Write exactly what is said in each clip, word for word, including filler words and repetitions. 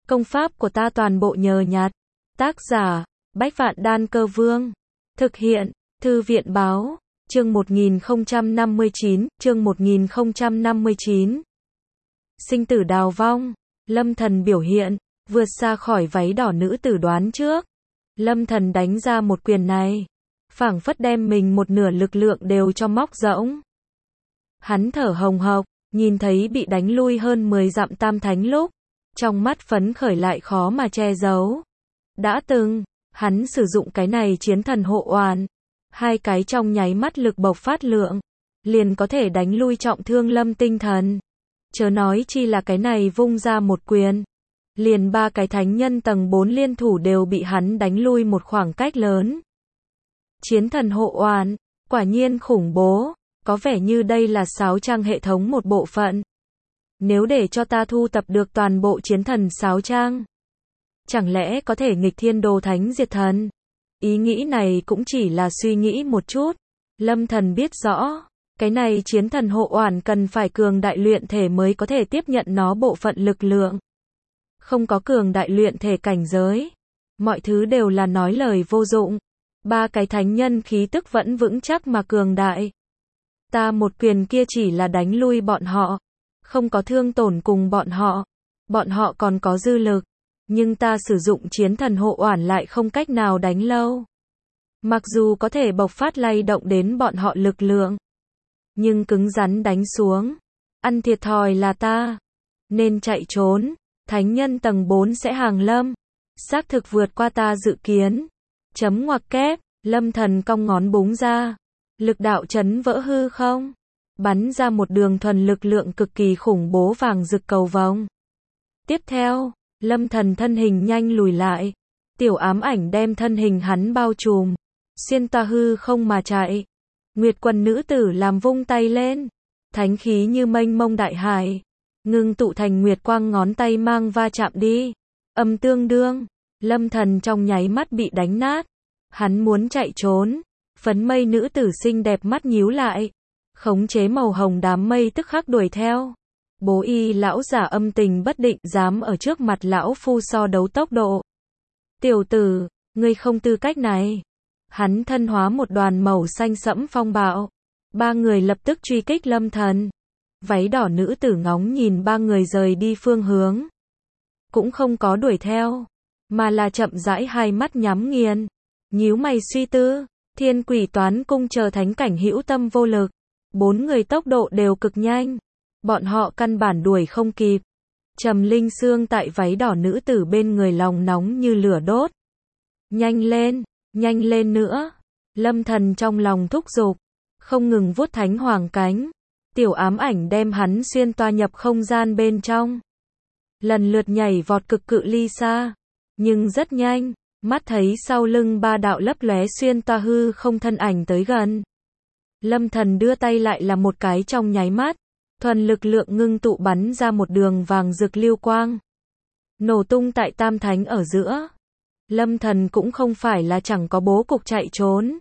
Công pháp của ta toàn bộ nhờ nhặt. Tác giả, Bách Vạn Đan Cơ Vương. Thực hiện, Thư viện Báo. Chương một nghìn không trăm năm mươi chín, chương một nghìn không trăm năm mươi chín. Sinh tử đào vong, Lâm Thần biểu hiện, vượt xa khỏi váy đỏ nữ tử đoán trước. Lâm Thần đánh ra một quyền này, phảng phất đem mình một nửa lực lượng đều cho móc rỗng. Hắn thở hồng hộc, nhìn thấy bị đánh lui hơn mười dặm Tam Thánh lúc, trong mắt phấn khởi lại khó mà che giấu. Đã từng, hắn sử dụng cái này chiến thần hộ oán, hai cái trong nháy mắt lực bộc phát lượng, liền có thể đánh lui trọng thương Lâm tinh thần. Chớ nói chi là cái này vung ra một quyền, liền ba cái thánh nhân tầng bốn liên thủ đều bị hắn đánh lui một khoảng cách lớn. Chiến thần hộ oán, quả nhiên khủng bố, có vẻ như đây là sáo trang hệ thống một bộ phận. Nếu để cho ta thu tập được toàn bộ chiến thần sáo trang, chẳng lẽ có thể nghịch thiên đồ thánh diệt thần? Ý nghĩ này cũng chỉ là suy nghĩ một chút. Lâm Thần biết rõ, cái này chiến thần hộ oán cần phải cường đại luyện thể mới có thể tiếp nhận nó bộ phận lực lượng. Không có cường đại luyện thể cảnh giới, mọi thứ đều là nói lời vô dụng. Ba cái thánh nhân khí tức vẫn vững chắc mà cường đại. Ta một quyền kia chỉ là đánh lui bọn họ, không có thương tổn cùng bọn họ. Bọn họ còn có dư lực, nhưng ta sử dụng chiến thần hộ oán lại không cách nào đánh lâu. Mặc dù có thể bộc phát lay động đến bọn họ lực lượng, nhưng cứng rắn đánh xuống, ăn thiệt thòi là ta. Nên chạy trốn, thánh nhân tầng bốn sẽ hàng lâm. Xác thực vượt qua ta dự kiến. Chấm ngoặc kép, Lâm Thần cong ngón búng ra. Lực đạo chấn vỡ hư không, bắn ra một đường thuần lực lượng cực kỳ khủng bố vàng rực cầu vồng. Tiếp theo, Lâm Thần thân hình nhanh lùi lại, tiểu ám ảnh đem thân hình hắn bao trùm, xuyên toa hư không mà chạy. Nguyệt quần nữ tử làm vung tay lên, thánh khí như mênh mông đại hải, ngưng tụ thành nguyệt quang ngón tay mang va chạm đi. Âm tương đương, Lâm Thần trong nháy mắt bị đánh nát. Hắn muốn chạy trốn, phấn mây nữ tử xinh đẹp mắt nhíu lại, khống chế màu hồng đám mây tức khắc đuổi theo. Bố y lão giả âm tình bất định, dám ở trước mặt lão phu so đấu tốc độ. Tiểu tử, ngươi không tư cách này. Hắn thân hóa một đoàn màu xanh sẫm phong bạo. Ba người lập tức truy kích Lâm Thần. Váy đỏ nữ tử ngóng nhìn ba người rời đi phương hướng, cũng không có đuổi theo, mà là chậm rãi hai mắt nhắm nghiền, nhíu mày suy tư. Thiên Quỷ Toán Cung chờ thánh cảnh hữu tâm vô lực. Bốn người tốc độ đều cực nhanh, bọn họ căn bản đuổi không kịp. Trầm Linh Sương tại váy đỏ nữ tử bên người lòng nóng như lửa đốt. Nhanh lên, nhanh lên nữa. Lâm Thần trong lòng thúc giục, không ngừng vuốt thánh hoàng cánh. Tiểu ám ảnh đem hắn xuyên toa nhập không gian bên trong, lần lượt nhảy vọt cực cự ly xa, nhưng rất nhanh, mắt thấy sau lưng ba đạo lấp lóe xuyên toa hư không thân ảnh tới gần. Lâm Thần đưa tay lại là một cái trong nháy mắt, thuần lực lượng ngưng tụ bắn ra một đường vàng rực lưu quang, nổ tung tại Tam Thánh ở giữa. Lâm Thần cũng không phải là chẳng có bố cục chạy trốn,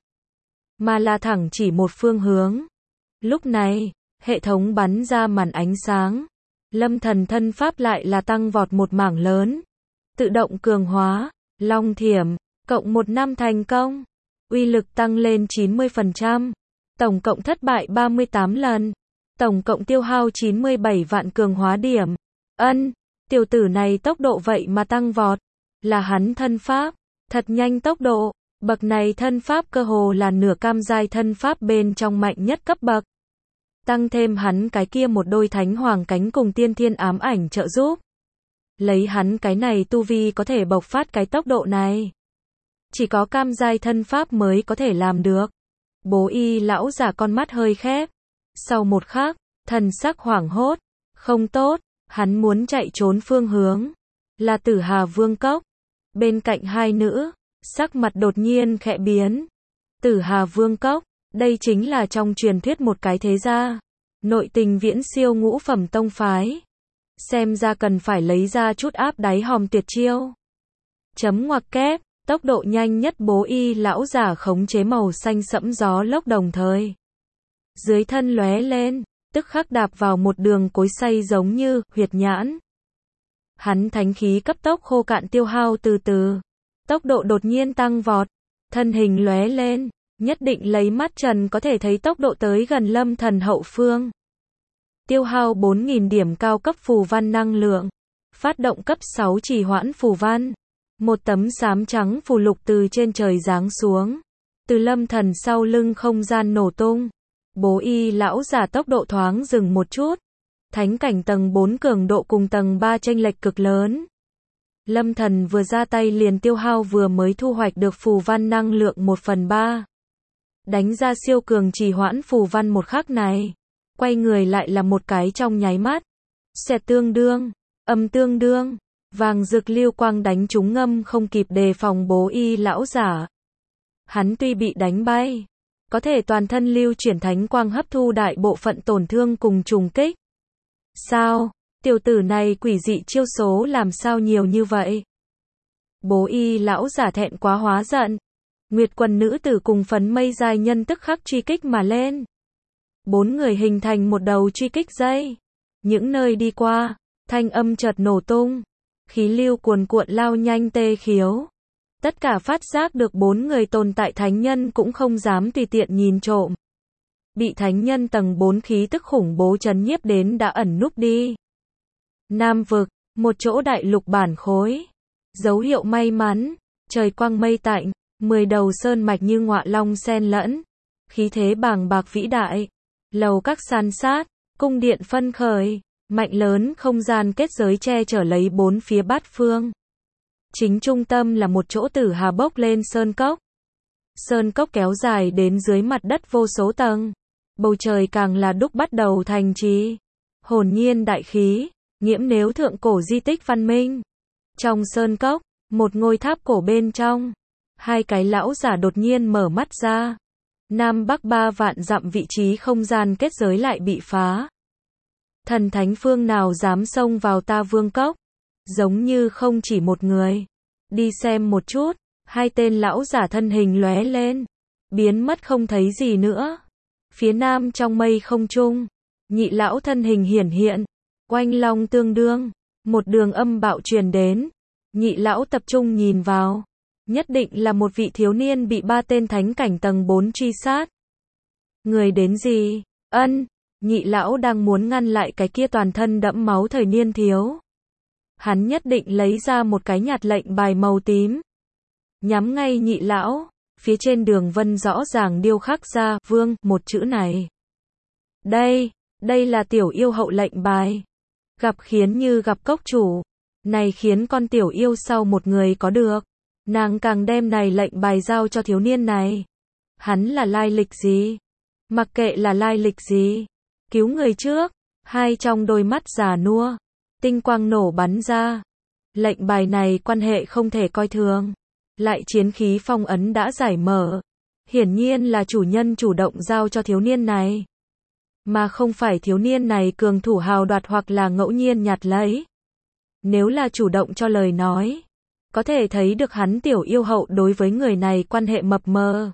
mà là thẳng chỉ một phương hướng. Lúc này, hệ thống bắn ra màn ánh sáng, Lâm Thần thân pháp lại là tăng vọt một mảng lớn, tự động cường hóa, long thiểm, cộng một năm thành công, uy lực tăng lên chín mươi phần trăm, tổng cộng thất bại ba mươi tám lần, tổng cộng tiêu hao chín mươi bảy vạn cường hóa điểm. Ân, tiểu tử này tốc độ vậy mà tăng vọt, là hắn thân pháp, thật nhanh tốc độ, bậc này thân pháp cơ hồ là nửa cam giai thân pháp bên trong mạnh nhất cấp bậc. Tăng thêm hắn cái kia một đôi thánh hoàng cánh cùng tiên thiên ám ảnh trợ giúp. Lấy hắn cái này tu vi có thể bộc phát cái tốc độ này, chỉ có cam giai thân pháp mới có thể làm được. Bố y lão giả con mắt hơi khép, sau một khắc, thần sắc hoảng hốt. Không tốt, hắn muốn chạy trốn phương hướng là Tử Hà Vương Cốc. Bên cạnh hai nữ, sắc mặt đột nhiên khẽ biến. Tử Hà Vương Cốc, đây chính là trong truyền thuyết một cái thế gia, nội tình viễn siêu ngũ phẩm tông phái. Xem ra cần phải lấy ra chút áp đáy hòm tuyệt chiêu. Chấm ngoặc kép, tốc độ nhanh nhất bố y lão giả khống chế màu xanh sẫm gió lốc đồng thời. Dưới thân lóe lên, tức khắc đạp vào một đường cối xay giống như huyệt nhãn. Hắn thánh khí cấp tốc khô cạn tiêu hao từ từ. Tốc độ đột nhiên tăng vọt. Thân hình lóe lên. Nhất định lấy mắt trần có thể thấy tốc độ tới gần Lâm Thần hậu phương. Tiêu hao bốn nghìn điểm cao cấp phù văn năng lượng. Phát động cấp sáu trì hoãn phù văn. Một tấm xám trắng phù lục từ trên trời giáng xuống. Từ Lâm Thần sau lưng không gian nổ tung. Bố y lão giả tốc độ thoáng dừng một chút. Thánh cảnh tầng bốn cường độ cùng tầng ba chênh lệch cực lớn. Lâm Thần vừa ra tay liền tiêu hao vừa mới thu hoạch được phù văn năng lượng một phần ba. Đánh ra siêu cường trì hoãn phù văn một khắc này. Quay người lại là một cái trong nháy mắt. Xẹt tương đương, âm tương đương, vàng rực lưu quang đánh trúng ngâm không kịp đề phòng bố y lão giả. Hắn tuy bị đánh bay, có thể toàn thân lưu chuyển thánh quang hấp thu đại bộ phận tổn thương cùng trùng kích. Sao, tiểu tử này quỷ dị chiêu số làm sao nhiều như vậy? Bố y lão giả thẹn quá hóa giận. Nguyệt quần nữ tử cùng phấn mây giai nhân tức khắc truy kích mà lên. Bốn người hình thành một đầu truy kích dây. Những nơi đi qua, thanh âm chợt nổ tung. Khí lưu cuồn cuộn lao nhanh tê khiếu. Tất cả phát giác được bốn người tồn tại thánh nhân cũng không dám tùy tiện nhìn trộm. Bị thánh nhân tầng bốn khí tức khủng bố chấn nhiếp đến đã ẩn núp đi. Nam vực, một chỗ đại lục bản khối. Dấu hiệu may mắn, trời quang mây tạnh, mười đầu sơn mạch như ngọa long xen lẫn. Khí thế bàng bạc vĩ đại. Lầu các san sát, cung điện phân khởi, mạnh lớn không gian kết giới che chở lấy bốn phía bát phương. Chính trung tâm là một chỗ tử hà bốc lên sơn cốc. Sơn cốc kéo dài đến dưới mặt đất vô số tầng. Bầu trời càng là đúc bắt đầu thành trì. Hồn nhiên đại khí, nghiễm nếu thượng cổ di tích văn minh. Trong sơn cốc, một ngôi tháp cổ bên trong. Hai cái lão giả đột nhiên mở mắt ra. Nam Bắc ba vạn dặm vị trí không gian kết giới lại bị phá. Thần thánh phương nào dám xông vào ta vương cốc? Giống như không chỉ một người. Đi xem một chút, hai tên lão giả thân hình lóe lên. Biến mất không thấy gì nữa. Phía nam trong mây không trung. Nhị lão thân hình hiển hiện. Oanh long tương đương. Một đường âm bạo truyền đến. Nhị lão tập trung nhìn vào. Nhất định là một vị thiếu niên bị ba tên thánh cảnh tầng bốn truy sát. Người đến gì? Ân, nhị lão đang muốn ngăn lại cái kia toàn thân đẫm máu thời niên thiếu. Hắn nhất định lấy ra một cái nhạt lệnh bài màu tím. Nhắm ngay nhị lão, phía trên đường vân rõ ràng điêu khắc ra, vương, một chữ này. Đây, đây là tiểu yêu hậu lệnh bài. Gặp khiến như gặp cốc chủ. Này khiến con tiểu yêu sau một người có được. Nàng càng đem này lệnh bài giao cho thiếu niên này. Hắn là lai lịch gì? Mặc kệ là lai lịch gì. Cứu người trước. Hai trong đôi mắt già nua. Tinh quang nổ bắn ra. Lệnh bài này quan hệ không thể coi thường. Lại chiến khí phong ấn đã giải mở. Hiển nhiên là chủ nhân chủ động giao cho thiếu niên này. Mà không phải thiếu niên này cường thủ hào đoạt hoặc là ngẫu nhiên nhặt lấy. Nếu là chủ động cho lời nói. Có thể thấy được hắn tiểu yêu hậu đối với người này quan hệ mập mờ.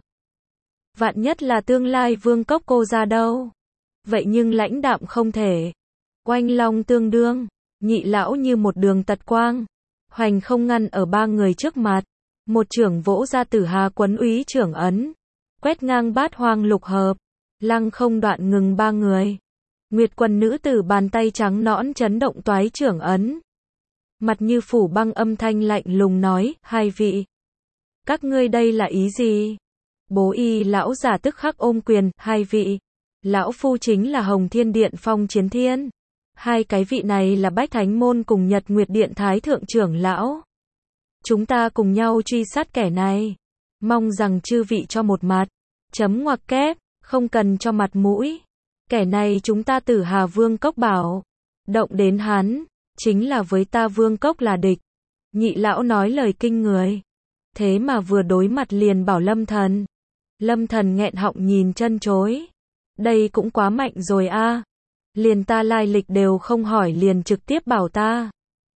Vạn nhất là tương lai vương cốc cô ra đâu. Vậy nhưng lãnh đạm không thể. Oanh long tương đương. Nhị lão như một đường tật quang. Hoành không ngăn ở ba người trước mặt. Một trưởng vỗ ra tử hà quấn úy trưởng ấn. Quét ngang bát hoang lục hợp. Lăng không đoạn ngừng ba người. Nguyệt quần nữ tử bàn tay trắng nõn chấn động toái trưởng ấn. Mặt như phủ băng âm thanh lạnh lùng nói, hai vị. Các ngươi đây là ý gì? Bố y lão giả tức khắc ôm quyền, hai vị. Lão phu chính là Hồng Thiên Điện Phong Chiến Thiên. Hai cái vị này là Bách Thánh Môn cùng Nhật Nguyệt Điện Thái Thượng trưởng lão. Chúng ta cùng nhau truy sát kẻ này. Mong rằng chư vị cho một mặt. Chấm ngoặc kép, không cần cho mặt mũi. Kẻ này chúng ta tử Hà Vương Cốc bảo. Động đến hắn. Chính là với ta vương cốc là địch. Nhị lão nói lời kinh người. Thế mà vừa đối mặt liền bảo Lâm Thần. Lâm Thần nghẹn họng nhìn chân chối. Đây cũng quá mạnh rồi a. Liền ta lai lịch đều không hỏi liền trực tiếp bảo ta.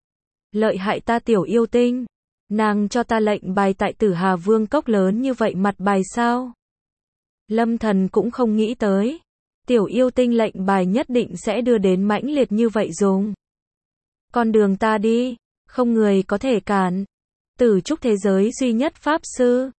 Lợi hại ta tiểu yêu tinh. Nàng cho ta lệnh bài tại tử Hà Vương cốc lớn như vậy mặt bài sao? Lâm Thần cũng không nghĩ tới. Tiểu yêu tinh lệnh bài nhất định sẽ đưa đến mãnh liệt như vậy dùng. Con đường ta đi. không người có thể cản. Tử trúc thế giới duy nhất Pháp Sư.